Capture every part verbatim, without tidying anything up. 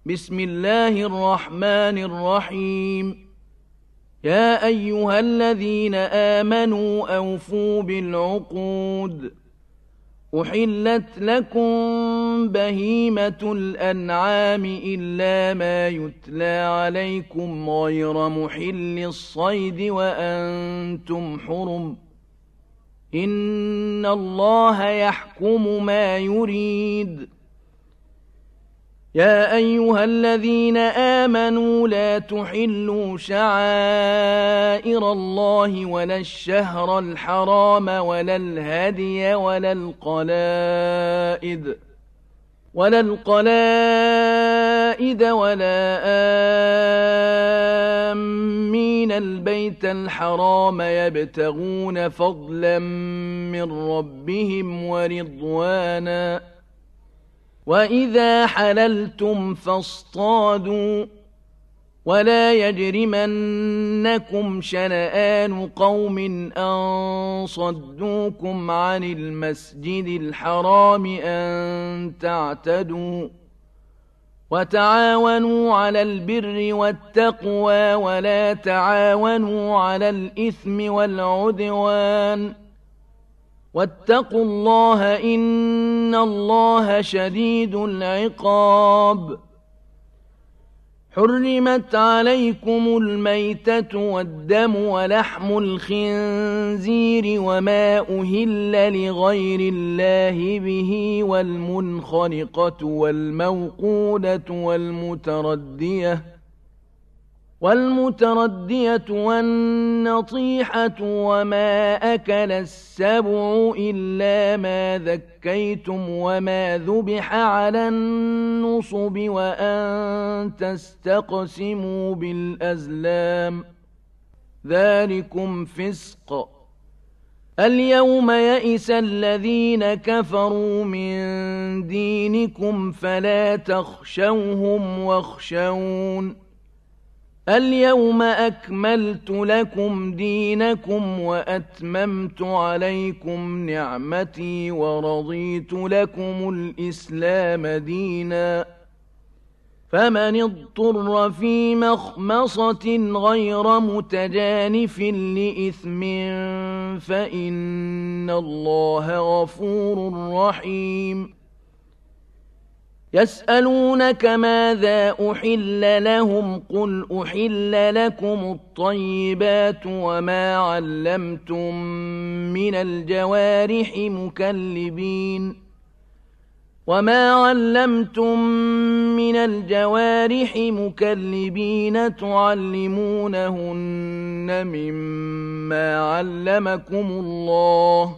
بسم الله الرحمن الرحيم يا أيها الذين آمنوا أوفوا بالعقود أحلت لكم بهيمة الأنعام إلا ما يتلى عليكم غير محل الصيد وأنتم حرم إن الله يحكم ما يريد يا أيها الذين آمنوا لا تحلوا شعائر الله ولا الشهر الحرام ولا الهدي ولا القلائد ولا القلائد ولا آمين البيت الحرام يبتغون فضلا من ربهم ورضوانا وإذا حللتم فاصطادوا ولا يجرمنكم شنآن قوم أن صدوكم عن المسجد الحرام أن تعتدوا وتعاونوا على البر والتقوى ولا تعاونوا على الإثم والعدوان واتقوا الله إن الله شديد العقاب حرمت عليكم الميتة والدم ولحم الخنزير وما أهل لغير الله به والمنخنقة والموقودة والمتردية والمتردية والنطيحة وما أكل السبع إلا ما ذكيتم وما ذبح على النصب وأن تستقسموا بالأزلام ذلكم فسق اليوم يئس الذين كفروا من دينكم فلا تخشوهم واخشون اليوم أكملت لكم دينكم وأتممت عليكم نعمتي ورضيت لكم الإسلام دينا فمن اضطر في مخمصة غير متجانف لإثم فإن الله غفور رحيم يسألونك ماذا أحل لهم قل أحل لكم الطيبات وما علمتم من الجوارح مكلبين وما علمتم من الجوارح مكلبين تعلمونهن مما علمكم الله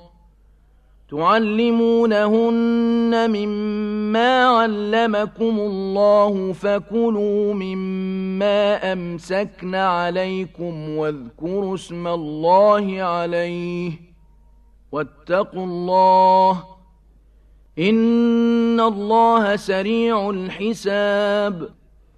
تعلمونهن مما علمكم الله فكلوا مما أمسكن عليكم واذكروا اسم الله عليه واتقوا الله إن الله سريع الحساب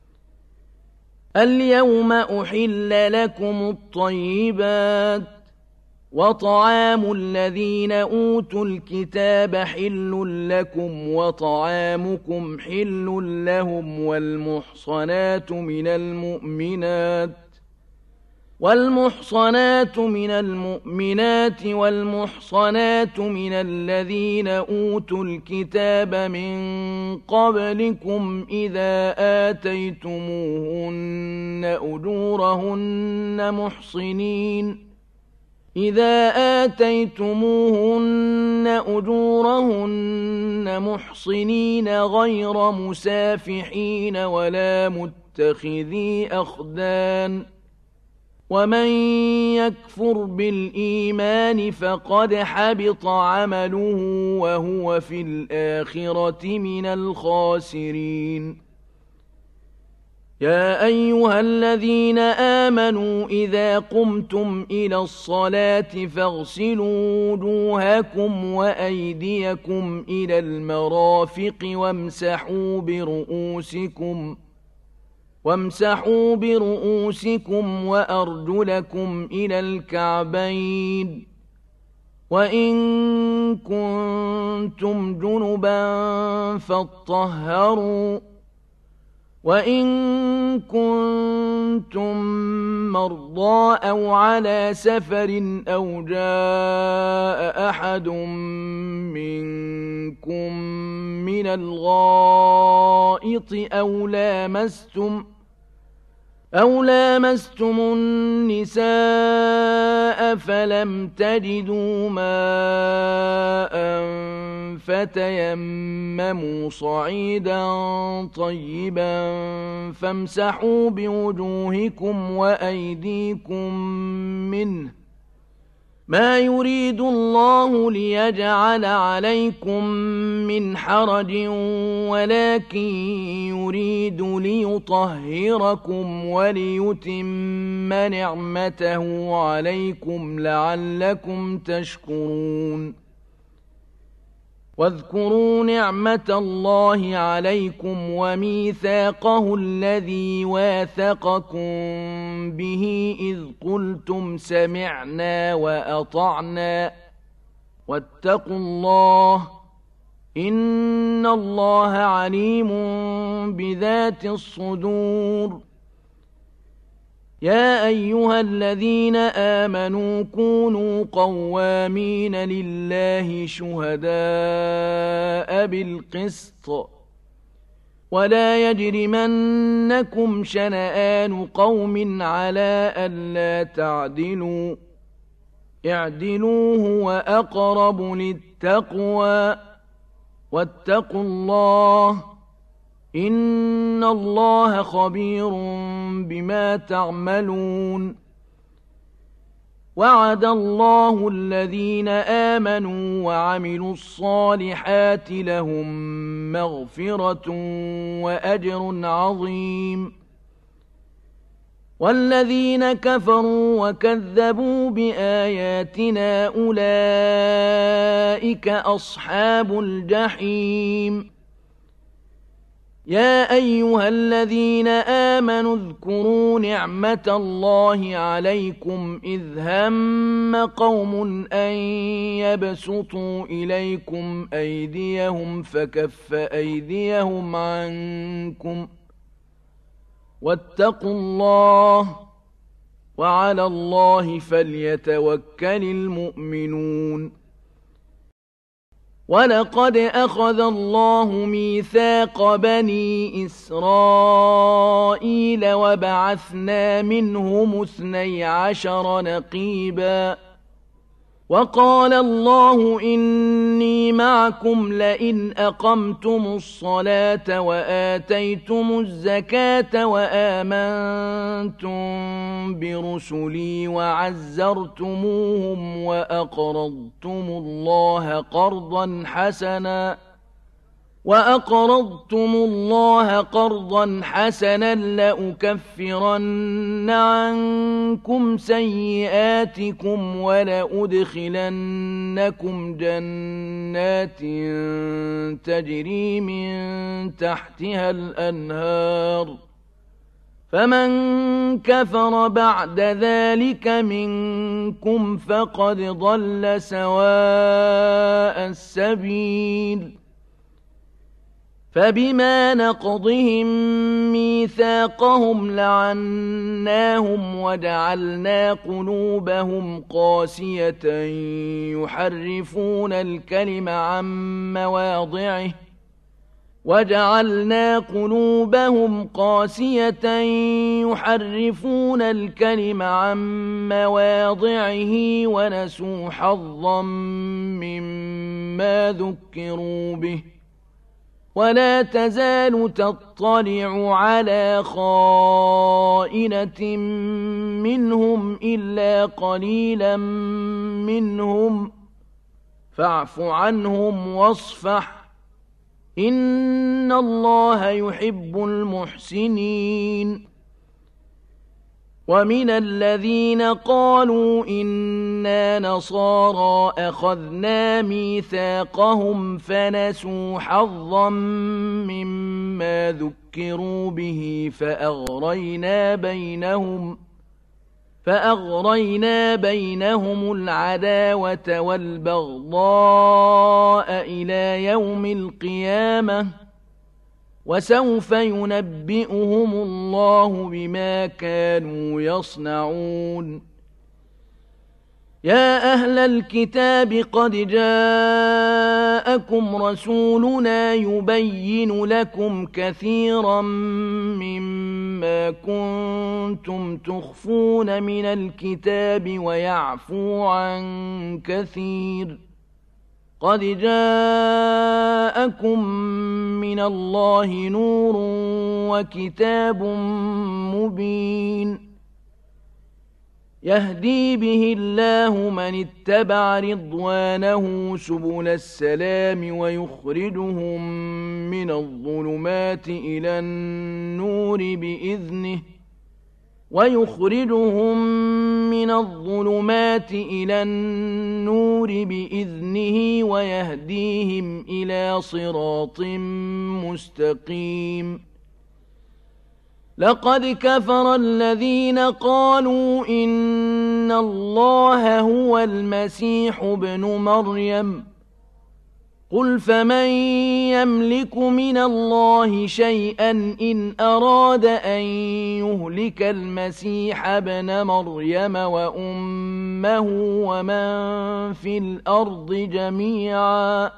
اليوم أحل لكم الطيبات وطعام الذين أوتوا الكتاب حل لكم وطعامكم حل لهم والمحصنات من المؤمنات والمحصنات من المؤمنات والمحصنات من الذين أوتوا الكتاب من قبلكم إذا آتيتموهن أجورهن محصنين إذا آتيتموهن أجورهن محصنين غير مسافحين ولا متخذي أخدان ومن يكفر بالإيمان فقد حبط عمله وهو في الآخرة من الخاسرين يا أيها الذين آمنوا إذا قمتم إلى الصلاة فاغسلوا وجوهكم وأيديكم إلى المرافق وامسحوا برؤوسكم وامسحوا برؤوسكم وأرجلكم إلى الكعبين وإن كنتم جنبا فاطهروا وإن كنتم مرضى أو على سفر أو جاء أحد منكم من الغائط أو لامستم أو لامستم النساء فلم تجدوا ماء فتيمموا صعيدا طيبا فامسحوا بوجوهكم وأيديكم منه ما يريد الله ليجعل عليكم من حرج ولكن يريد ليطهركم وليتم نعمته عليكم لعلكم تشكرون واذكروا نعمة الله عليكم وميثاقه الذي واثقكم به إذ قلتم سمعنا وأطعنا واتقوا الله إن الله عليم بذات الصدور يا أيها الذين آمنوا كونوا قوامين لله شهداء بالقسط ولا يجرمنكم شنآن قوم على ألا تعدلوا اعدلوا هو أقرب للتقوى واتقوا الله إن الله خبير بما تعملون وعد الله الذين آمنوا وعملوا الصالحات لهم مغفرة وأجر عظيم والذين كفروا وكذبوا بآياتنا أولئك أصحاب الجحيم يا أيها الذين آمنوا اذكروا نعمة الله عليكم إذ هم قوم أن يبسطوا إليكم أيديهم فكف أيديهم عنكم واتقوا الله وعلى الله فليتوكل المؤمنون ولقد أخذ الله ميثاق بني إسرائيل وبعثنا منهم اثني عشر نقيبا وقال الله إني معكم لئن أقمتم الصلاة وآتيتم الزكاة وآمنتم برسلي وعزرتموهم وأقرضتم الله قرضا حسنا وأقرضتم الله قرضا حسنا لأكفرن عنكم سيئاتكم ولأدخلنكم جنات تجري من تحتها الأنهار فمن كفر بعد ذلك منكم فقد ضل سواء السبيل فبما نقضهم ميثاقهم لعناهم وجعلنا قلوبهم قاسية يحرفون الكلم عن مواضعه وجعلنا قلوبهم قاسية يحرفون الكلم عن مواضعه ونسوا حظا مما ذكروا به ولا تزال تطلع على خائنة منهم إلا قليلا منهم فاعف عنهم واصفح إن الله يحب المحسنين ومن الذين قالوا إنا نصارى أخذنا ميثاقهم فنسوا حظا مما ذكروا به فأغرينا بينهم فأغرينا بينهم العداوة والبغضاء إلى يوم القيامة وسوف ينبئهم الله بما كانوا يصنعون يا أهل الكتاب قد جاءكم رسولنا يبين لكم كثيرا مما كنتم تخفون من الكتاب ويعفو عن كثير قد جاءكم من الله نور وكتاب مبين يهدي به الله من اتبع رضوانه سبل السلام ويخرجهم من الظلمات إلى النور بإذنه ويخرجهم من الظلمات إلى النور بإذنه ويهديهم إلى صراط مستقيم لقد كفر الذين قالوا إن الله هو المسيح ابن مريم قل فمن يملك من الله شيئا إن أراد أن يهلك المسيح ابن مريم وأمه ومن في الأرض جميعا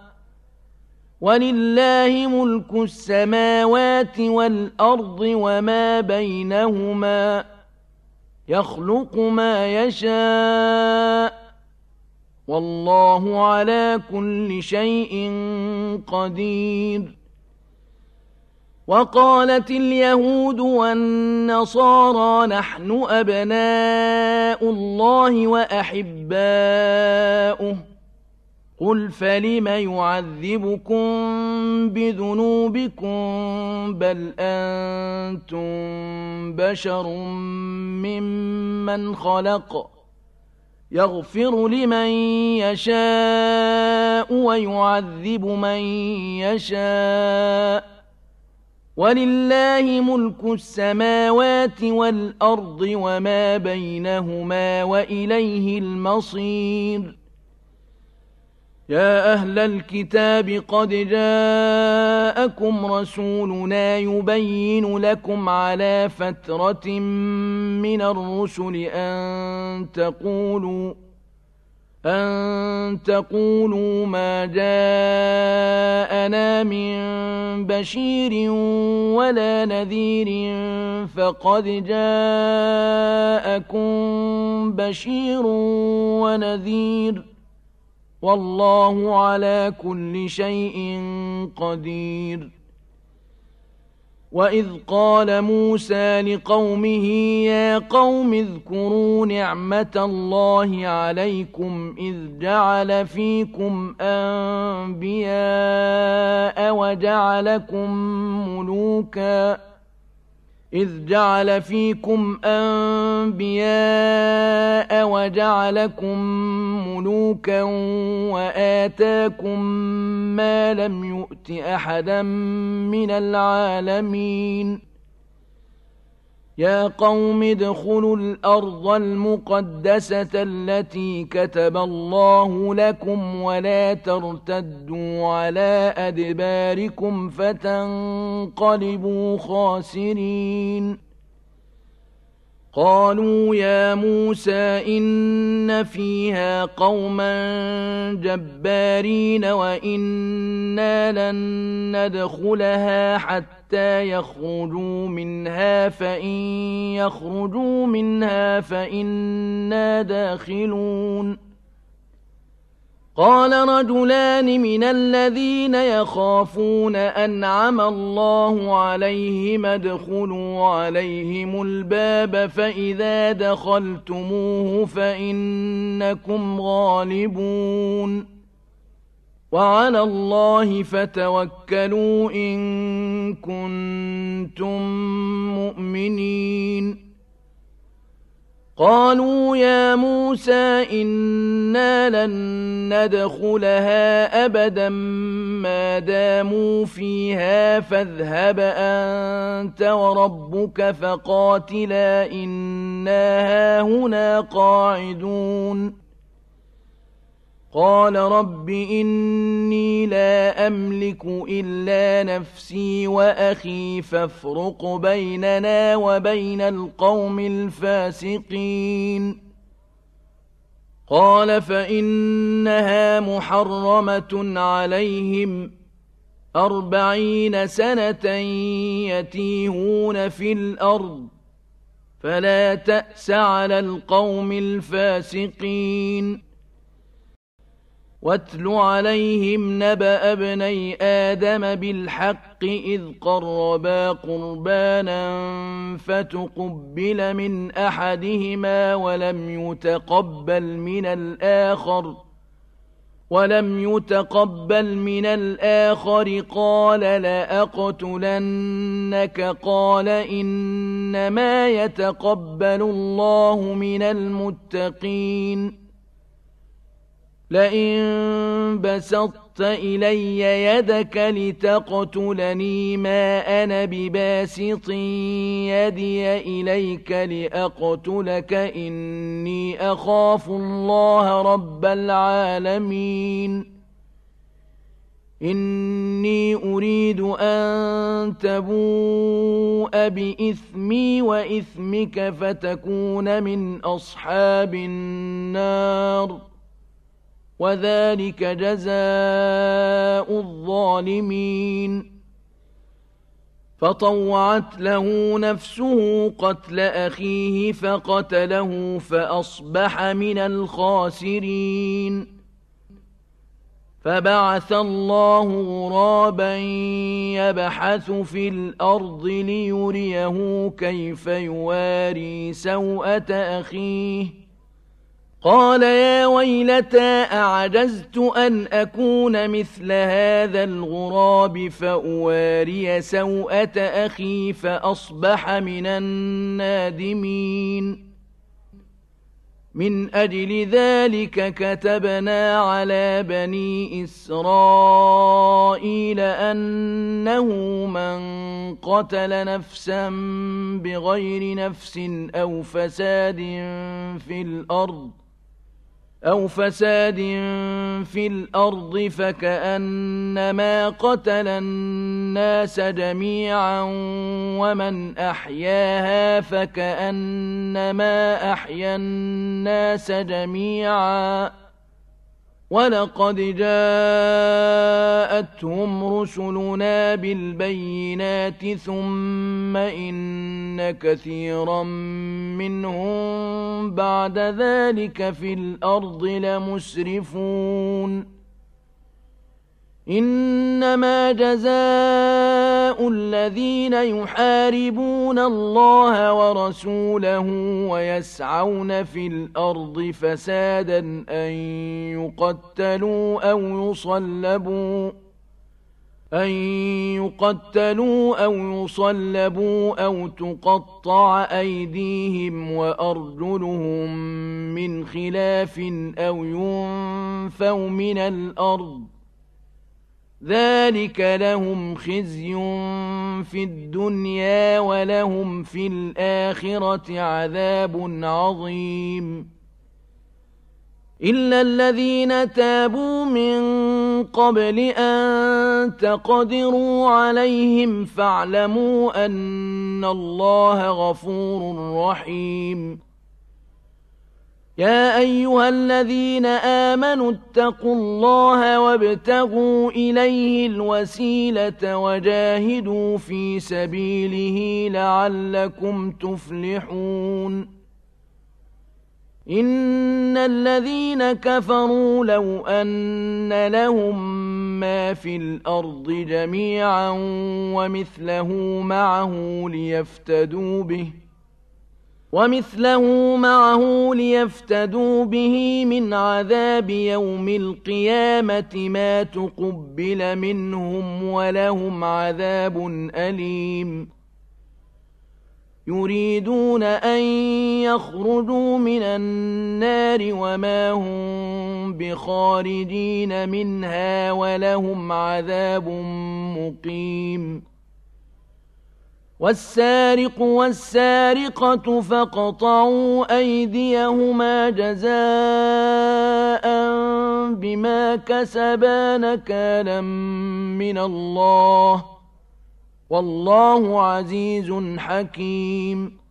ولله ملك السماوات والأرض وما بينهما يخلق ما يشاء والله على كل شيء قدير وقالت اليهود والنصارى نحن أبناء الله وأحباؤه قل فلم يعذبكم بذنوبكم بل أنتم بشر ممن خلق يغفر لمن يشاء ويعذب من يشاء ولله ملك السماوات والأرض وما بينهما وإليه المصير يا أهل الكتاب قد جاءكم رسولنا يبين لكم على فترة من الرسل أن تقولوا أن تقولوا ما جاءنا من بشير ولا نذير فقد جاءكم بشير ونذير والله على كل شيء قدير وإذ قال موسى لقومه يا قوم اذكروا نعمة الله عليكم إذ جعل فيكم أنبياء وجعلكم ملوكا إذ جعل فيكم أنبياء وجعلكم ملوكا وآتاكم ما لم يؤت أحدا من العالمين يا قوم ادخلوا الأرض المقدسة التي كتب الله لكم ولا ترتدوا على أدباركم فتنقلبوا خاسرين قالوا يا موسى إن فيها قوما جبارين وإنا لن ندخلها حتى يخرجوا منها فإن يخرجوا منها فإنا داخلون قال رجلان من الذين يخافون أنعم الله عليهم ادخلوا عليهم الباب فإذا دخلتموه فإنكم غالبون وعلى الله فتوكلوا إن كنتم مؤمنين قالوا يا موسى إنا لن ندخلها أبدا ما داموا فيها فاذهب أنت وربك فقاتلا إنا هاهنا قاعدون قال رب إني لا أملك إلا نفسي وأخي فافرق بيننا وبين القوم الفاسقين قال فإنها محرمة عليهم أربعين سنة يتيهون في الأرض فلا تأس على القوم الفاسقين واتل عليهم نبأ ابني آدم بالحق إذ قربا قربانا فتقبل من أحدهما ولم يتقبل من الآخر ولم يتقبل من الآخر قال لأقتلنك قال إنما يتقبل الله من المتقين لئن بسطت إلي يدك لتقتلني ما أنا بباسط يدي إليك لأقتلك إني أخاف الله رب العالمين إني أريد أن تبوء بإثمي وإثمك فتكون من أصحاب النار وذلك جزاء الظالمين فطوعت له نفسه قتل أخيه فقتله فأصبح من الخاسرين فبعث الله غرابا يبحث في الأرض ليريه كيف يواري سوءة أخيه قال يا ويلتى أعجزت أن أكون مثل هذا الغراب فأواري سوءة أخي فأصبح من النادمين من أجل ذلك كتبنا على بني إسرائيل أنه من قتل نفسا بغير نفس أو فساد في الأرض أو فساد في الأرض فكأنما قتل الناس جميعا ومن أحياها فكأنما أحيا الناس جميعا ولقد جاءتهم رسلنا بالبينات ثم إن كثيرا منهم بعد ذلك في الأرض لمسرفون إنما جزاء الذين يحاربون الله ورسوله ويسعون في الأرض فسادا أن يقتلوا أو يصلبوا أن يقتلوا أو يصلبوا أو تقطع أيديهم وأرجلهم من خلاف أو ينفوا من الأرض ذلك لهم خزي في الدنيا ولهم في الآخرة عذاب عظيم إلا الذين تابوا من قبل أن تقدروا عليهم فاعلموا أن الله غفور رحيم يا أيها الذين آمنوا اتقوا الله وابتغوا إليه الوسيلة وجاهدوا في سبيله لعلكم تفلحون إن الذين كفروا لو أن لهم ما في الأرض جميعا ومثله معه ليفتدوا به ومثله معه ليفتدوا به من عذاب يوم القيامة ما تقبل منهم ولهم عذاب أليم يريدون أن يخرجوا من النار وما هم بخارجين منها ولهم عذاب مقيم والسارق والسارقة فاقطعوا أيديهما جزاء بما كسبا نكالا من الله والله عزيز حكيم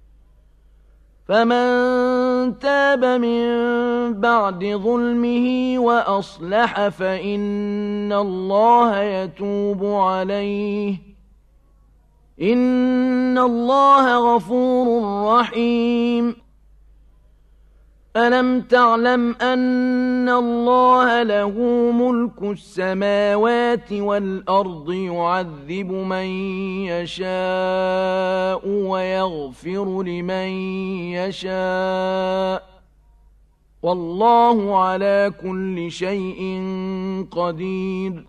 فمن تاب من بعد ظلمه وأصلح فإن الله يتوب عليه إن الله غفور رحيم ألم تعلم أن الله له ملك السماوات والأرض يعذب من يشاء ويغفر لمن يشاء والله على كل شيء قدير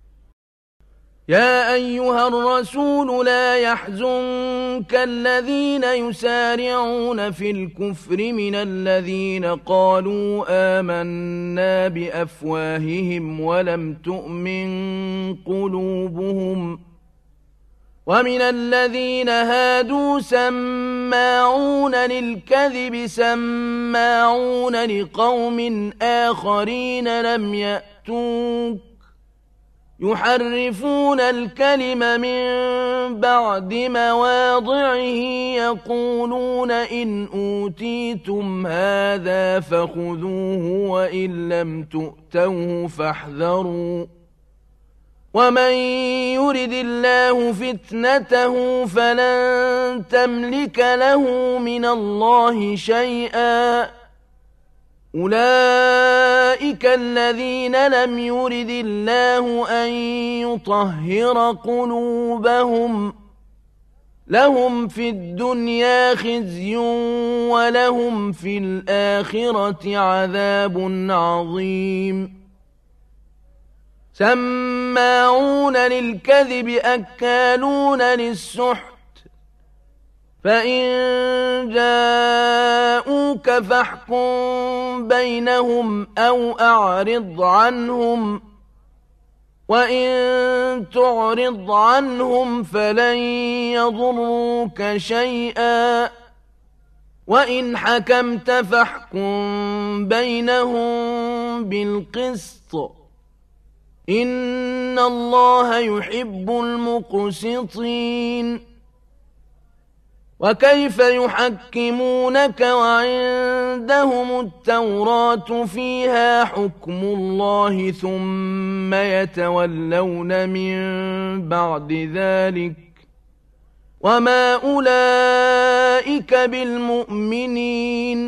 يا أيها الرسول لا يحزنك الذين يسارعون في الكفر من الذين قالوا آمنا بأفواههم ولم تؤمن قلوبهم ومن الذين هادوا سماعون للكذب سماعون لقوم آخرين لم يأتوك يحرفون الكلم من بعد مواضعه يقولون إن أوتيتم هذا فخذوه وإن لم تؤتوه فاحذروا ومن يرد الله فتنته فلن تملك له من الله شيئا أولئك الذين لم يرد الله أن يطهر قلوبهم لهم في الدنيا خزي ولهم في الآخرة عذاب عظيم سماعون للكذب أكالون للسحت فإن جاءوك فاحكم بينهم أو أعرض عنهم وإن تعرض عنهم فلن يضروك شيئا وإن حكمت فاحكم بينهم بالقسط إن الله يحب المقسطين وكيف يحكمونك وعندهم التوراة فيها حكم الله ثم يتولون من بعد ذلك وما أولئك بالمؤمنين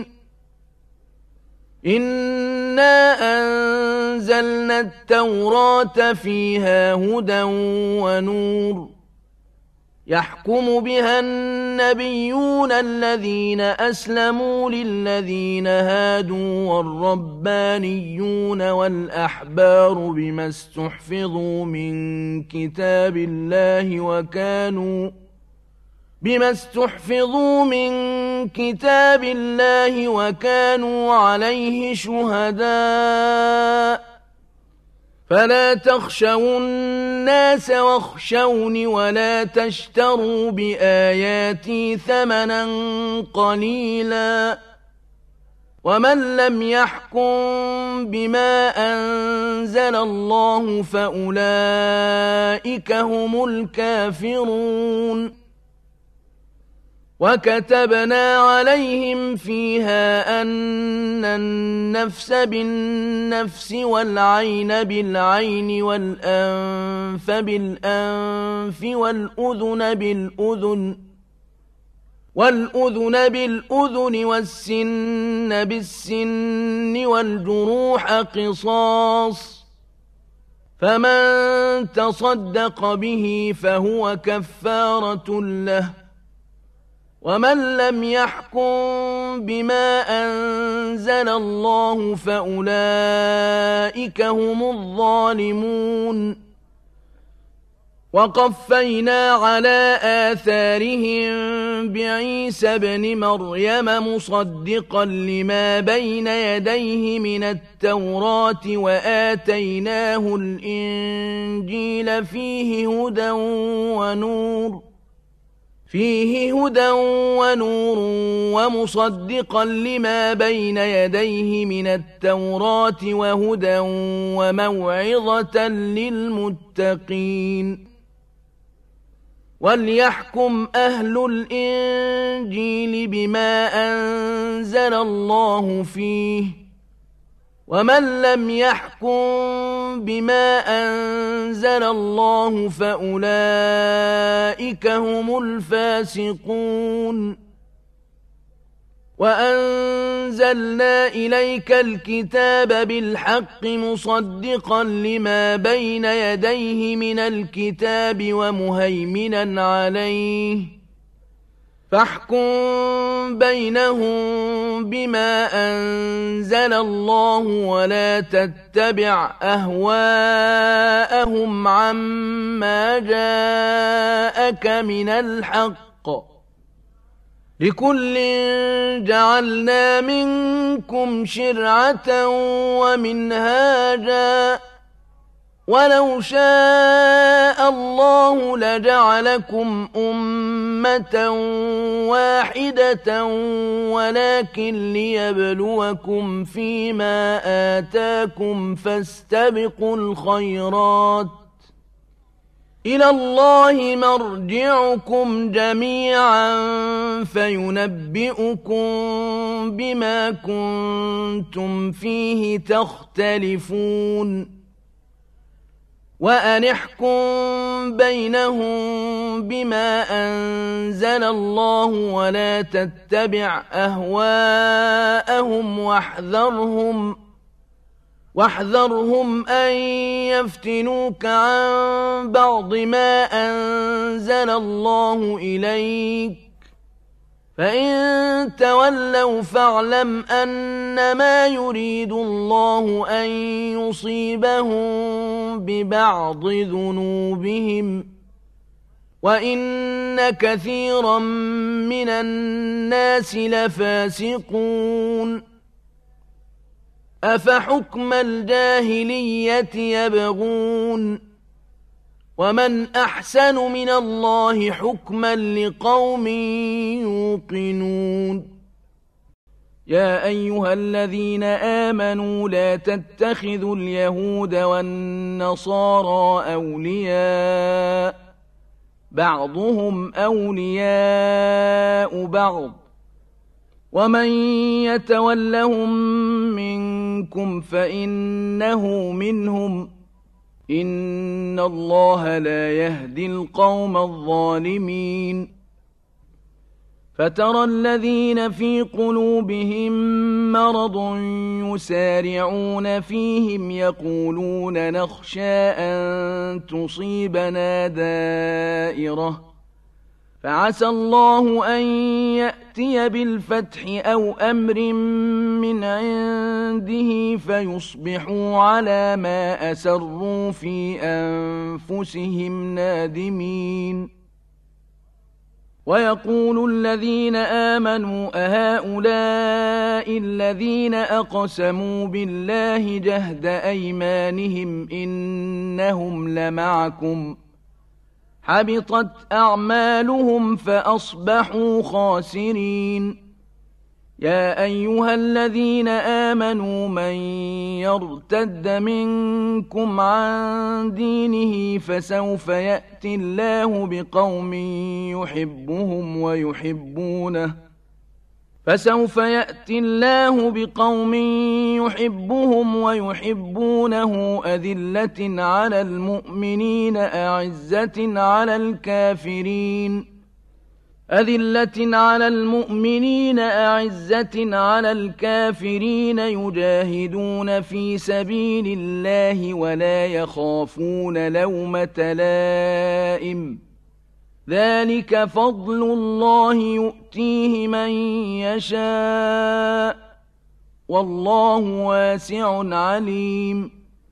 إنا أنزلنا التوراة فيها هدى ونور يحكم بها النبيون الذين أسلموا للذين هادوا والربانيون والأحبار بما استحفظوا من كتاب الله وكانوا بما استحفظوا من كتاب الله وكانوا عليه شهداء فلا تخشوا الناس واخشوني ولا تشتروا بآياتي ثمنا قليلا ومن لم يحكم بما أنزل الله فأولئك هم الكافرون وكتبنا عليهم فيها أن النفس بالنفس والعين بالعين والأنف بالأنف والأذن بالأذن والأذن بالأذن والسن بالسن والجروح قصاص فمن تصدق به فهو كفارة له ومن لم يحكم بما أنزل الله فأولئك هم الظالمون وقفينا على آثارهم بعيسى ابن مريم مصدقا لما بين يديه من التوراة وآتيناه الإنجيل فيه هدى ونور فيه هدى ونور ومصدقا لما بين يديه من التوراة وهدى وموعظة للمتقين وليحكم أهل الإنجيل بما أنزل الله فيه ومن لم يحكم بما أنزل الله فأولئك هم الفاسقون وأنزلنا إليك الكتاب بالحق مصدقا لما بين يديه من الكتاب ومهيمنا عليه فاحكم بينهم بما أنزل الله ولا تتبع أهواءهم عما جاءك من الحق لكل جعلنا منكم شرعة ومنهاجا ولو شاء الله لجعلكم أمة واحدة ولكن ليبلوكم فيما آتاكم فاستبقوا الخيرات إلى الله مرجعكم جميعا فينبئكم بما كنتم فيه تختلفون وأن احكم بينهم بما أنزل الله ولا تتبع أهواءهم واحذرهم واحذرهم أن يفتنوك عن بعض ما أنزل الله إليك فإن تولوا فاعلم أنما يريد الله أن يصيبهم ببعض ذنوبهم وإن كثيرا من الناس لفاسقون أفحكم الجاهلية يبغون ومن أحسن من الله حكما لقوم يوقنون يا أيها الذين آمنوا لا تتخذوا اليهود والنصارى أولياء بعضهم أولياء بعض ومن يتولهم منكم فإنه منهم إن الله لا يهدي القوم الظالمين فترى الذين في قلوبهم مرض يسارعون فيهم يقولون نخشى أن تصيبنا دائرة فعسى الله أن يأتي بالفتح أو أمر من عنده فيصبحوا على ما أسروا في أنفسهم نادمين ويقول الذين آمنوا أهؤلاء الذين أقسموا بالله جهد أيمانهم إنهم لمعكم حبطت أعمالهم فأصبحوا خاسرين يا أيها الذين آمنوا من يرتد منكم عن دينه فسوف يأتي الله بقوم يحبهم ويحبونه فسوف يأتي الله بقوم يحبهم ويحبونه أذلة على المؤمنين أعزة على الكافرين أذلة على المؤمنين أعزة على الكافرين يجاهدون في سبيل الله ولا يخافون لومة لائم ذلك فضل الله يؤتيه من يشاء والله واسع عليم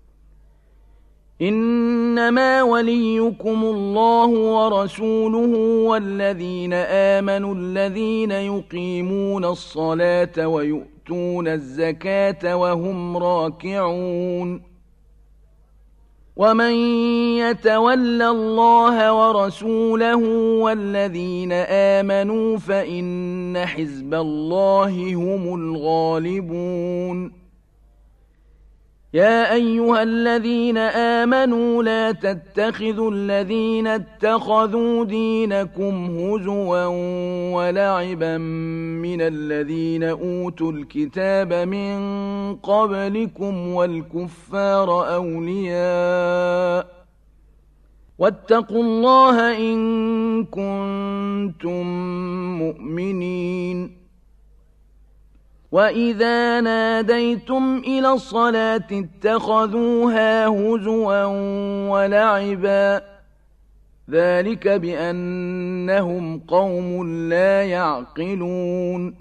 إنما وليكم الله ورسوله والذين آمنوا الذين يقيمون الصلاة ويؤتون الزكاة وهم راكعون ومن يتول الله ورسوله والذين آمنوا فإن حزب الله هم الغالبون يا أيها الذين آمنوا لا تتخذوا الذين اتخذوا دينكم هزوا ولعبا من الذين أوتوا الكتاب من قبلكم والكفار أولياء واتقوا الله إن كنتم مؤمنين وإذا ناديتم إلى الصلاة اتخذوها هزوا ولعبا ذلك بأنهم قوم لا يعقلون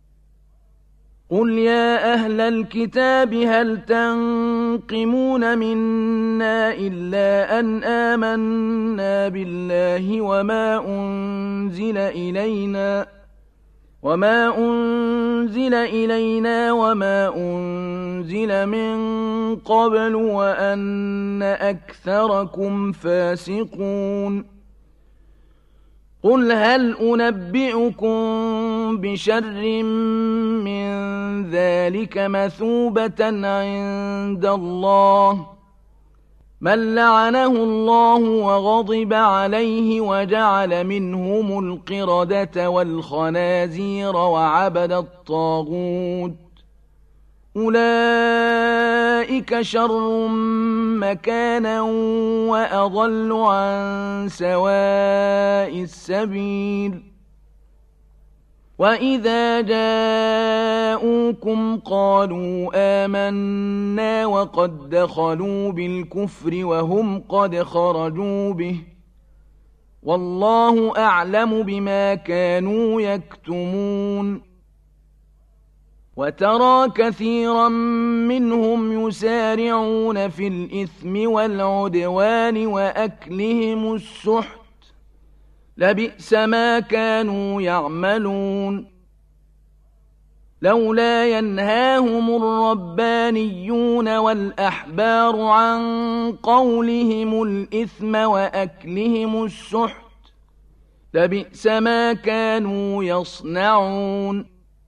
قل يا أهل الكتاب هل تنقمون منا إلا أن آمنا بالله وما أنزل إلينا وما أنزل إلينا وما أنزل من قبل وأن أكثركم فاسقون قل هل أنبئكم بشر من ذلك مثوبة عند الله من لعنه الله وغضب عليه وجعل منهم القردة والخنازير وعبد الطاغوت أولئك شر مكانا وأضل عن سواء السبيل وإذا جاءوكم قالوا آمنا وقد دخلوا بالكفر وهم قد خرجوا به والله أعلم بما كانوا يكتمون وترى كثيرا منهم يسارعون في الإثم والعدوان وأكلهم السحت لبئس ما كانوا يعملون لولا ينهاهم الربانيون والأحبار عن قولهم الإثم وأكلهم السحت لبئس ما كانوا يصنعون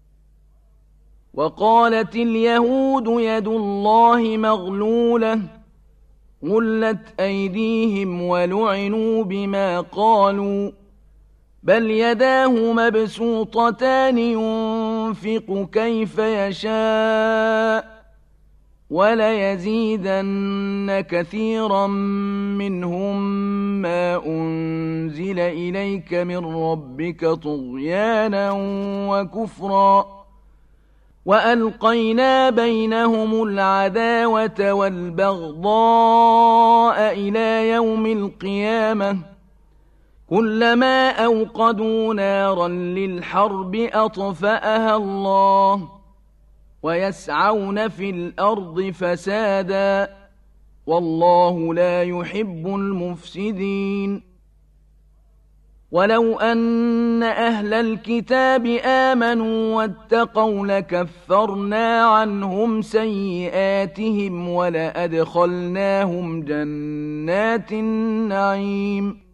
وقالت اليهود يد الله مغلولة غلت أيديهم ولعنوا بما قالوا بل يداه مبسوطتان ينفق كيف يشاء وليزيدن كثيرا منهم ما أنزل إليك من ربك طغيانا وكفرا وألقينا بينهم العداوة والبغضاء إلى يوم القيامة كلما أوقدوا نارا للحرب أطفأها الله ويسعون في الأرض فسادا والله لا يحب المفسدين ولو أن أهل الكتاب آمنوا واتقوا لكفرنا عنهم سيئاتهم ولأدخلناهم جنات النعيم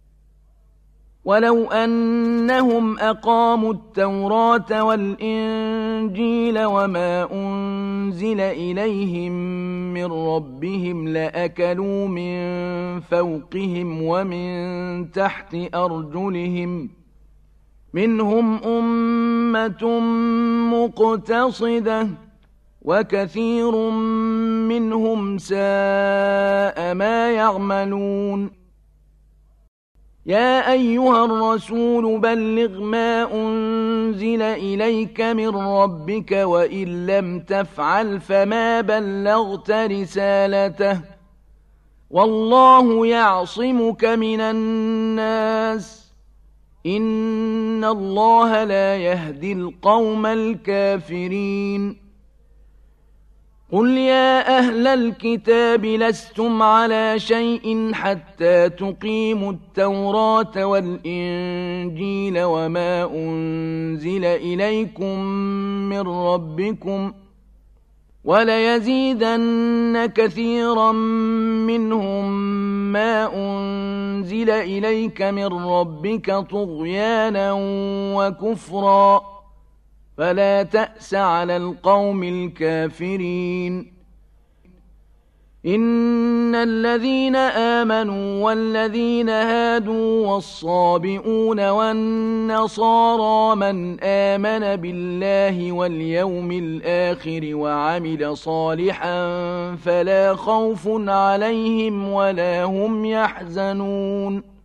ولو أنهم أقاموا التوراة والإنجيل وما أنزل إليهم من ربهم لأكلوا من فوقهم ومن تحت أرجلهم منهم أمة مقتصدة وكثير منهم ساء ما يعملون يا أيها الرسول بلغ ما أنزل إليك من ربك وإن لم تفعل فما بلغت رسالته والله يعصمك من الناس إن الله لا يهدي القوم الكافرين قل يا أهل الكتاب لستم على شيء حتى تقيموا التوراة والإنجيل وما أنزل إليكم من ربكم وليزيدن كثيرا منهم ما أنزل إليك من ربك طغيانا وكفرا فلا تأس على القوم الكافرين إن الذين آمنوا والذين هادوا والصابئون والنصارى من آمن بالله واليوم الآخر وعمل صالحا فلا خوف عليهم ولا هم يحزنون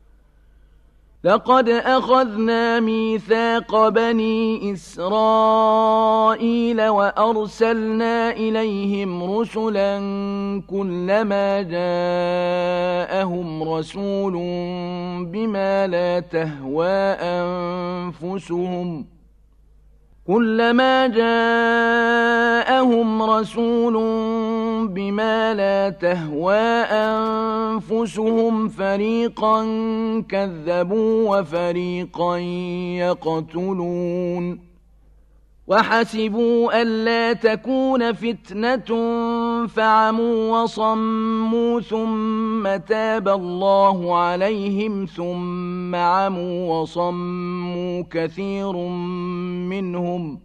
لقد أخذنا ميثاق بني إسرائيل وأرسلنا إليهم رسلا كلما جاءهم رسول بما لا تهوى أنفسهم كلما جاءهم رسول بما لا تهوى أنفسهم فريقا كذبوا وفريقا يقتلون وحسبوا ألا تكون فتنة فعموا وصموا ثم تاب الله عليهم ثم عموا وصموا كثير منهم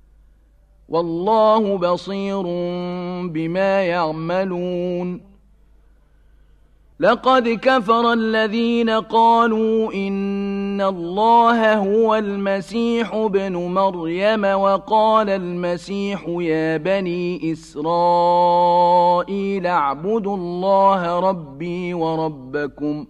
والله بصير بما يعملون لقد كفر الذين قالوا إن الله هو المسيح ابن مريم وقال المسيح يا بني إسرائيل اعبدوا الله ربي وربكم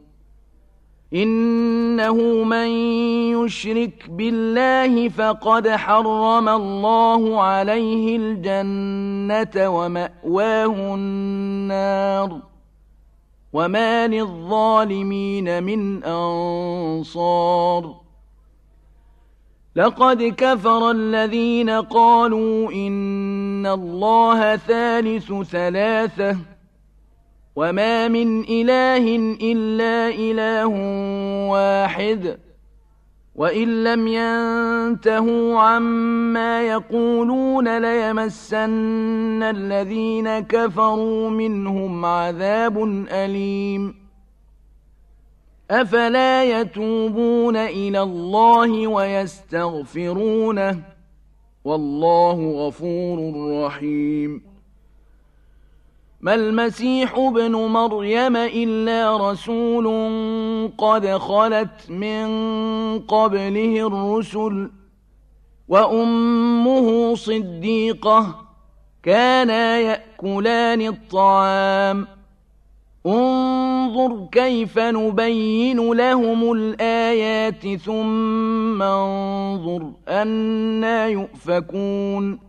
إنه من يشرك بالله فقد حرم الله عليه الجنة ومأواه النار وما للظالمين من أنصار لقد كفر الذين قالوا إن الله ثالث ثلاثة وما من إله إلا إله واحد وإن لم ينتهوا عما يقولون ليمسن الذين كفروا منهم عذاب أليم أفلا يتوبون إلى الله ويستغفرونه والله غفور رحيم ما المسيح ابن مريم إلا رسول قد خلت من قبله الرسل وأمه صديقة كانا يأكلان الطعام انظر كيف نبين لهم الآيات ثم انظر أنى يؤفكون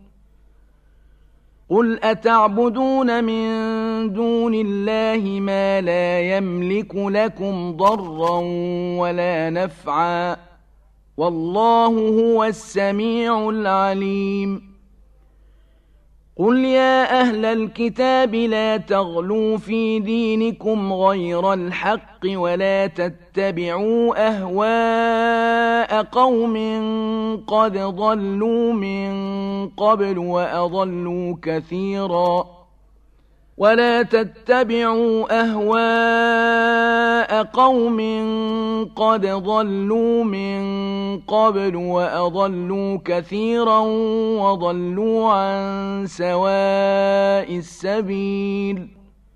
قل أتعبدون من دون الله ما لا يملك لكم ضرا ولا نفعا والله هو السميع العليم قل يا أهل الكتاب لا تغلوا في دينكم غير الحق ولا تتبعوا أهواء قوم قد ضلوا من قبل وأضلوا كثيرا ولا تتبعوا أهواء قوم قد ضلوا من قبل وأضلوا كثيرا وضلوا عن سواء السبيل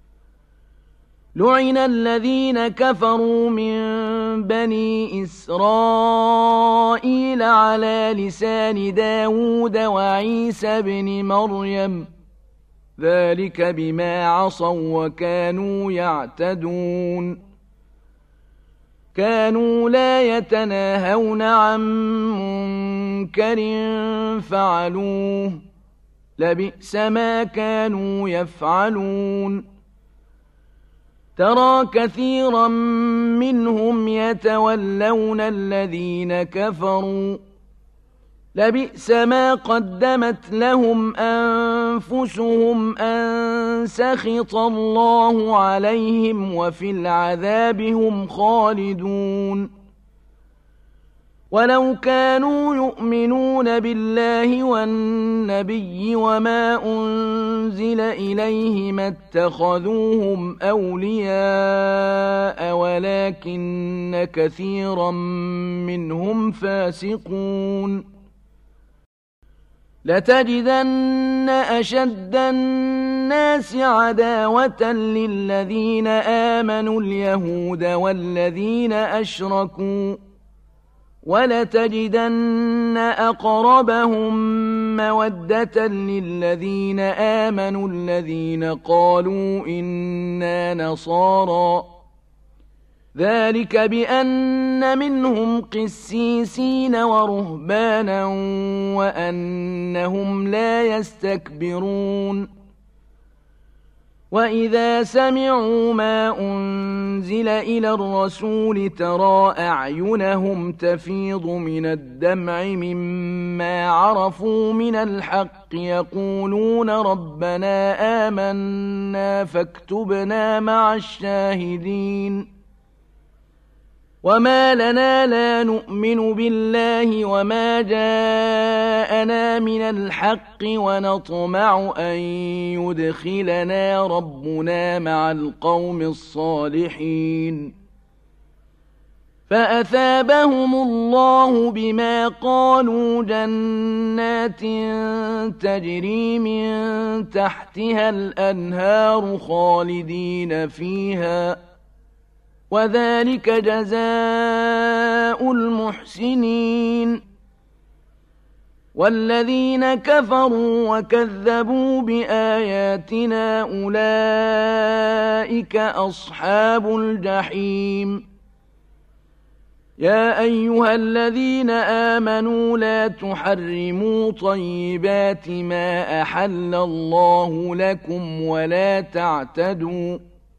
لعن الذين كفروا من بني إسرائيل على لسان داود وعيسى بن مريم ذلك بما عصوا وكانوا يعتدون كانوا لا يتناهون عن منكر فعلوه لبئس ما كانوا يفعلون ترى كثيرا منهم يتولون الذين كفروا لبئس ما قدمت لهم أنفسهم أن سخط الله عليهم وفي العذاب هم خالدون ولو كانوا يؤمنون بالله والنبي وما أنزل إليه ما اتخذوهم أولياء ولكن كثيرا منهم فاسقون لتجدن أشد الناس عداوة للذين آمنوا اليهود والذين أشركوا ولتجدن أقربهم مودة للذين آمنوا الذين قالوا إنا نصارى ذلك بأن منهم قسيسين ورهبانا وأنهم لا يستكبرون وإذا سمعوا ما أنزل إلى الرسول ترى أعينهم تفيض من الدمع مما عرفوا من الحق يقولون ربنا آمنا فاكتبنا مع الشاهدين وما لنا لا نؤمن بالله وما جاءنا من الحق ونطمع أن يدخلنا ربنا مع القوم الصالحين فأثابهم الله بما قالوا جنات تجري من تحتها الأنهار خالدين فيها وذلك جزاء المحسنين والذين كفروا وكذبوا بآياتنا أولئك أصحاب الجحيم يا أيها الذين آمنوا لا تحرموا طيبات ما أحل الله لكم ولا تعتدوا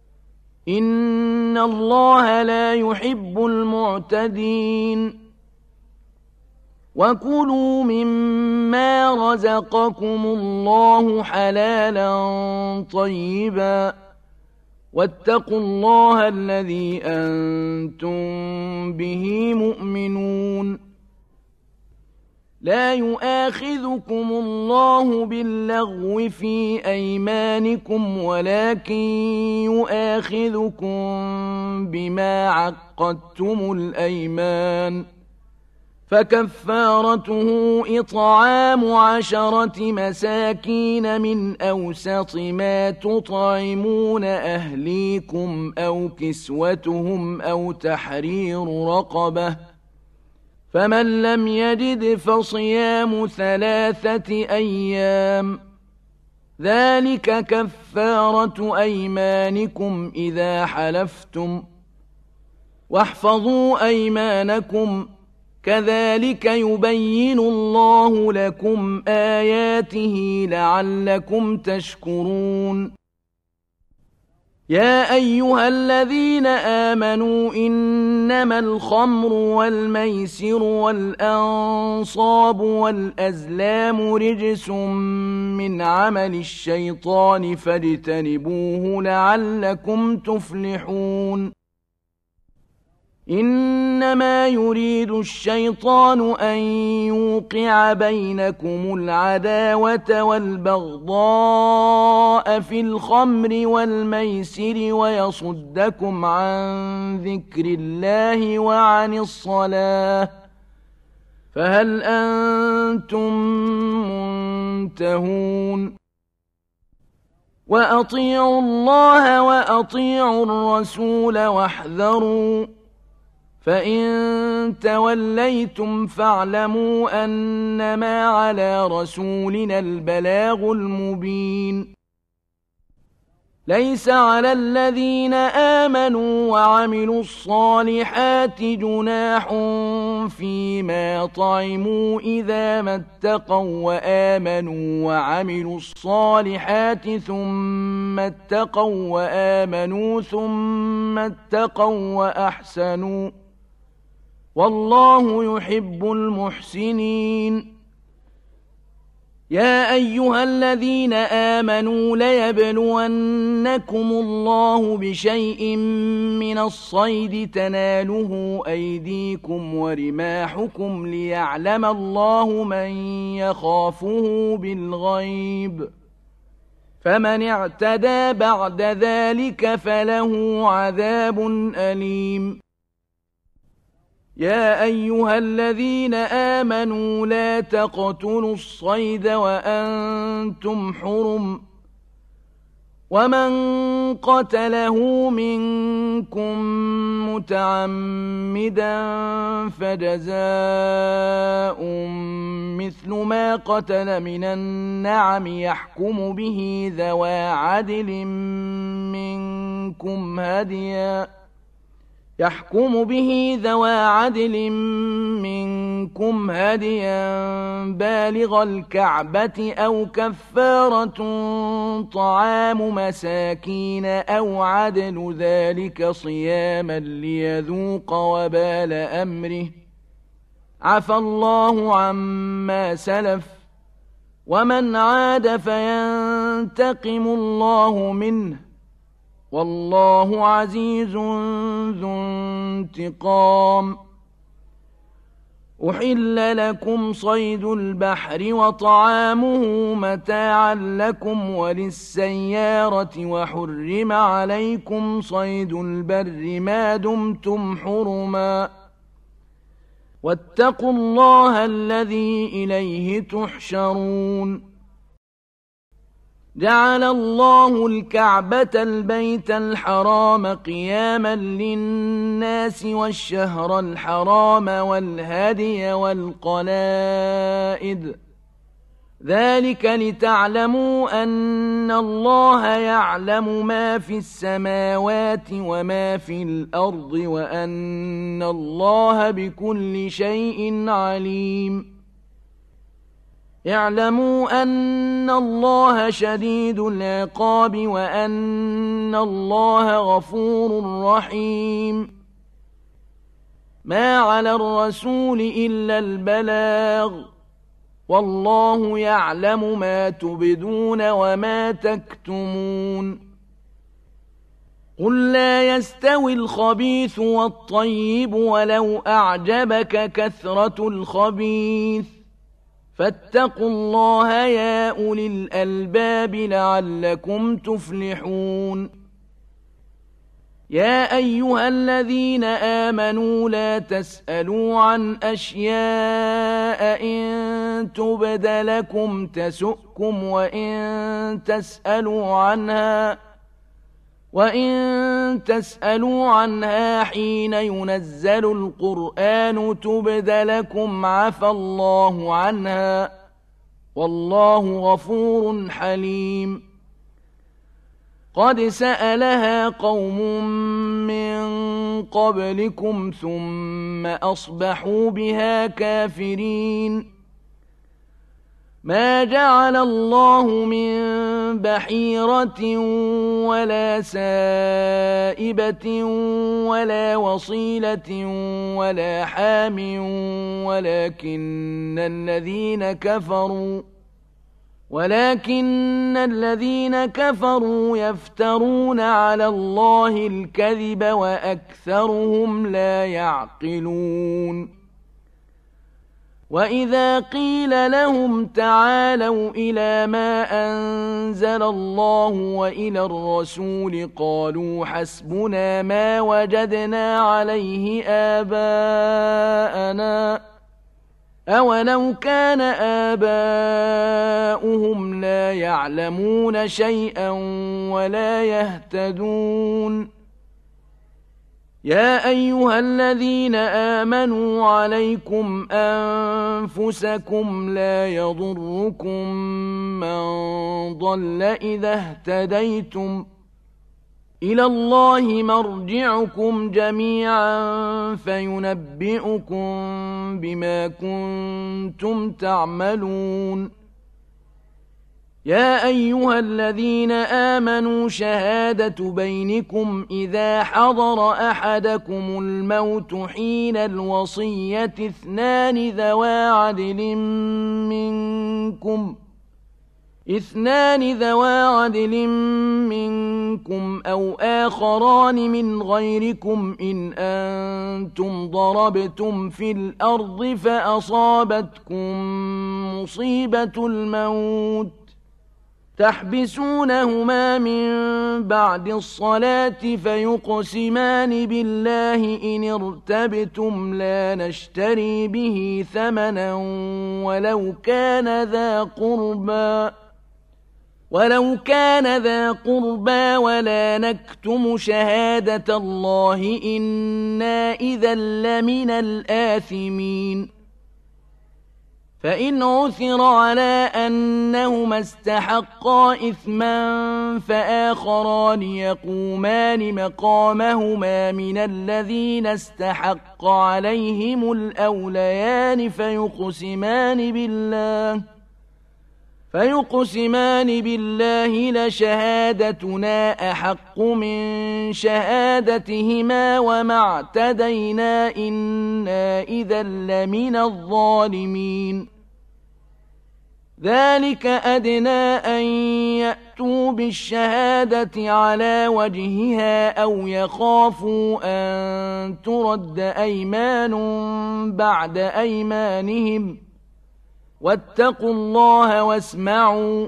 إن الله لا يحب المعتدين وكلوا مما رزقكم الله حلالا طيبا واتقوا الله الذي أنتم به مؤمنون لا يؤاخذكم الله باللغو في أيمانكم ولكن يؤاخذكم بما عقدتم الأيمان فكفارته إطعام عشرة مساكين من أوسط ما تطعمون أهليكم أو كسوتهم أو تحرير رقبة فمن لم يجد فصيام ثلاثة أيام ذلك كفارة أيمانكم إذا حلفتم واحفظوا أيمانكم كذلك يبين الله لكم آياته لعلكم تشكرون يا أيها الذين آمنوا إنما الخمر والميسر والأنصاب والأزلام رجس من عمل الشيطان فاجتنبوه لعلكم تفلحون إنما يريد الشيطان أن يوقع بينكم العداوة والبغضاء في الخمر والميسر ويصدكم عن ذكر الله وعن الصلاة فهل أنتم منتهون وأطيعوا الله وأطيعوا الرسول واحذروا فإن توليتم فاعلموا أنما على رسولنا البلاغ المبين ليس على الذين آمنوا وعملوا الصالحات جناح فيما طعموا إذا ما اتقوا وآمنوا وعملوا الصالحات ثم اتقوا وآمنوا ثم اتقوا وأحسنوا والله يحب المحسنين يا أيها الذين آمنوا ليبلونكم الله بشيء من الصيد تناله أيديكم ورماحكم ليعلم الله من يخافه بالغيب فمن اعتدى بعد ذلك فله عذاب أليم يا أيها الذين آمنوا لا تقتلوا الصيد وأنتم حرم ومن قتله منكم متعمدا فجزاء مثل ما قتل من النعم يحكم به ذوى عدل منكم هديا يحكم به ذوى عدل منكم هديا بالغ الكعبة أو كفارة طعام مساكين أو عدل ذلك صياما ليذوق وبال أمره عفى الله عما سلف ومن عاد فينتقم الله منه والله عزيز ذو انتقام أحل لكم صيد البحر وطعامه متاعا لكم وللسيارة وحرم عليكم صيد البر ما دمتم حرما واتقوا الله الذي إليه تحشرون جعل الله الكعبة البيت الحرام قياما للناس والشهر الحرام والهدي والقلائد ذلك لتعلموا أن الله يعلم ما في السماوات وما في الأرض وأن الله بكل شيء عليم اعلموا أن الله شديد العقاب وأن الله غفور رحيم ما على الرسول إلا البلاغ والله يعلم ما تبدون وما تكتمون قل لا يستوي الخبيث والطيب ولو أعجبك كثرة الخبيث فاتقوا الله يا أولي الألباب لعلكم تفلحون يا أيها الذين آمنوا لا تسألوا عن أشياء إن تبد لكم تسؤكم وإن تسألوا عنها وإن تسألوا عنها حين ينزل القرآن تبد لكم عفى الله عنها والله غفور حليم قد سألها قوم من قبلكم ثم أصبحوا بها كافرين ما جعل الله من بحيرة ولا سائبة ولا وصيلة ولا حام ولكن الذين كفروا ولكن الذين كفروا يفترون على الله الكذب وأكثرهم لا يعقلون وإذا قيل لهم تعالوا إلى ما أنزل الله وإلى الرسول قالوا حسبنا ما وجدنا عليه آباءنا أولو كان آباؤهم لا يعلمون شيئا ولا يهتدون يا أيها الذين آمنوا عليكم أنفسكم لا يضركم من ضل إذا اهتديتم إلى الله مرجعكم جميعا فينبئكم بما كنتم تعملون يا أيها الذين آمنوا شهادة بينكم إذا حضر أحدكم الموت حين الوصية اثنان ذوى عدل منكم اثنان ذوا عدل منكم أو آخران من غيركم إن أنتم ضربتم في الأرض فأصابتكم مصيبة الموت تحبسونهما من بعد الصلاة فيقسمان بالله إن ارتبتم لا نشتري به ثمنا ولو كان ذا قربى ولو كان ذا قربى ولا نكتم شهادة الله إنا إذا لمن الآثمين فإن عثر على أنهما استحقا إثما فآخران يقومان مقامهما من الذين استحق عليهم الأوليان فيقسمان بالله فيقسمان بالله لشهادتنا أحق من شهادتهما وما اعتدينا إنا إذا لمن الظالمين ذلك أدنى أن يأتوا بالشهادة على وجهها أو يخافوا أن ترد أيمان بعد أيمانهم واتقوا الله واسمعوا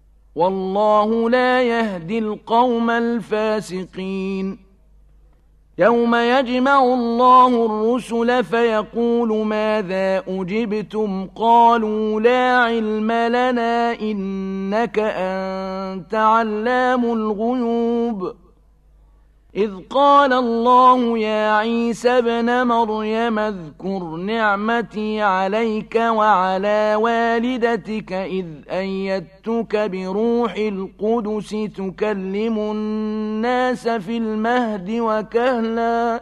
والله لا يهدي القوم الفاسقين يوم يجمع الله الرسل فيقول ماذا أجبتم قالوا لا علم لنا إنك أنت علام الغيوب إذ قال الله يا عيسى ابن مريم اذكر نعمتي عليك وعلى والدتك إذ أيدتك بروح القدس تكلم الناس في المهد وكهلا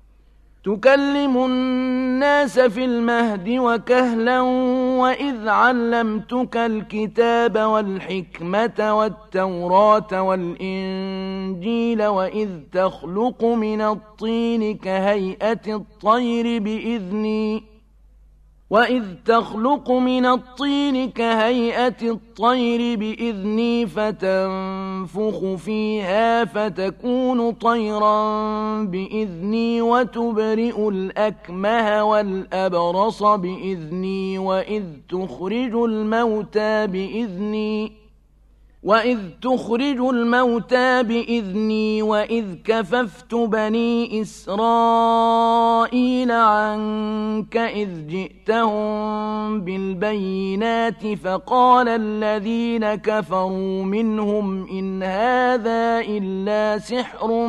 تكلم الناس في المهد وكهلا وإذ علمتك الكتاب والحكمة والتوراة والإنجيل وإذ تخلق من الطين كهيئة الطير بإذني وإذ تخلق من الطين كهيئة الطير بإذني فتنفخ فيها فتكون طيرا بإذني وتبرئ الأكمه والأبرص بإذني وإذ تخرج الموتى بإذني وإذ تخرج الموتى بإذني وإذ كففت بني إسرائيل عنك إذ جئتهم بالبينات فقال الذين كفروا منهم إن هذا إلا سحر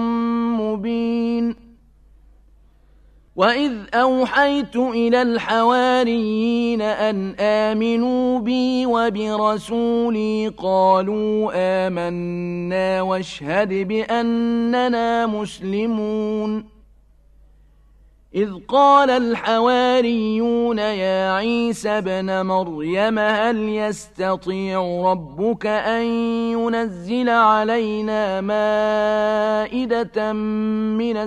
مبين وإذ أوحيت إلى الحواريين أن آمنوا بي وبرسولي قالوا آمنا واشهد بأننا مسلمون إذ قال الحواريون يا عيسى ابن مريم هل يستطيع ربك أن ينزل علينا مائدة من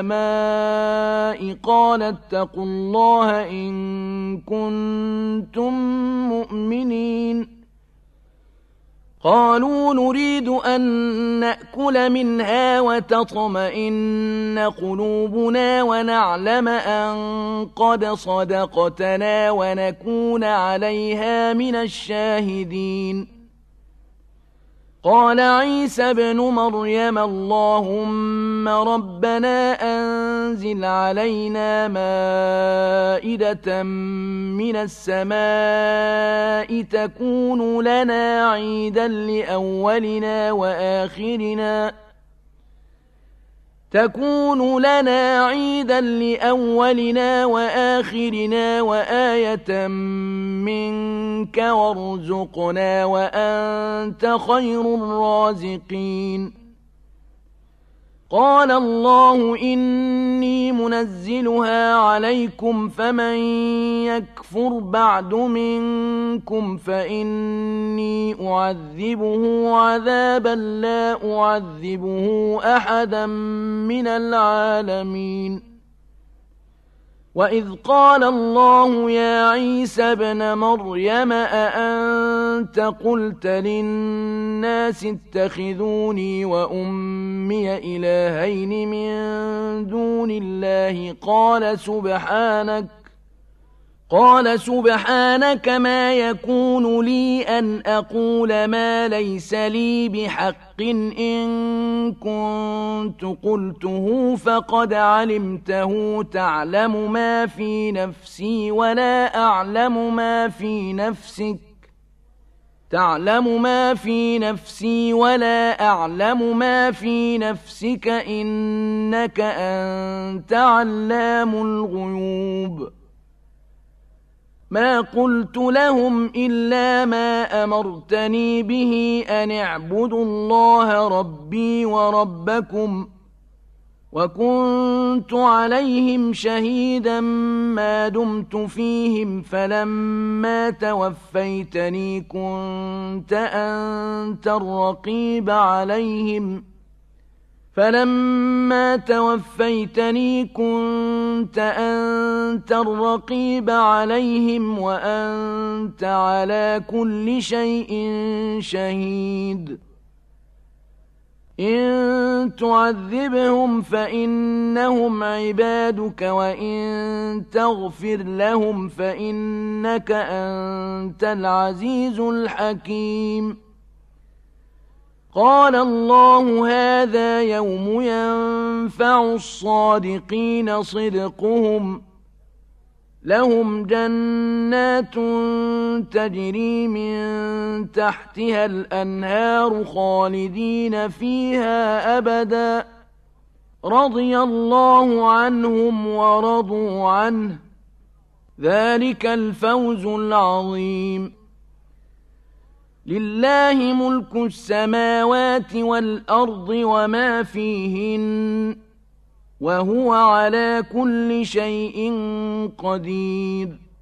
السماء قال اتقوا الله إن كنتم مؤمنين قالوا نريد أن نأكل منها وتطمئن قلوبنا ونعلم أن قد صدقتنا ونكون عليها من الشاهدين قال عيسى ابن مريم اللهم ربنا أنزل علينا مائدة من السماء تكون لنا عيدا لأولنا وآخرنا تكون لنا عيدا لأولنا وآخرنا وآية منك وارزقنا وأنت خير الرازقين قال الله إني منزلها عليكم فمن يكفر بعد منكم فإني أعذبه عذابا لا أعذبه أحدا من العالمين وإذ قال الله يا عيسى ابن مريم أأنت قلت للناس اتخذوني وأمي إلهين من دون الله قال سبحانك قال سبحانك ما يكون لي أن أقول ما ليس لي بحق إن كنت قلته فقد علمته تعلم ما في نفسي ولا أعلم ما في نفسك تعلم ما في نفسي ولا أعلم ما في نفسك إنك أنت علام الغيوب ما قلت لهم إلا ما أمرتني به أن اعبدوا الله ربي وربكم وكنت عليهم شهيدا ما دمت فيهم فلما توفيتني كنت أنت الرقيب عليهم فلما توفيتني كنت أنت الرقيب عليهم وأنت على كل شيء شهيد إن تعذبهم فإنهم عبادك وإن تغفر لهم فإنك أنت العزيز الحكيم قال الله هذا يوم ينفع الصادقين صدقهم لهم جنات تجري من تحتها الأنهار خالدين فيها أبدا رضي الله عنهم ورضوا عنه ذلك الفوز العظيم لله ملك السماوات والأرض وما فيهن وهو على كل شيء قدير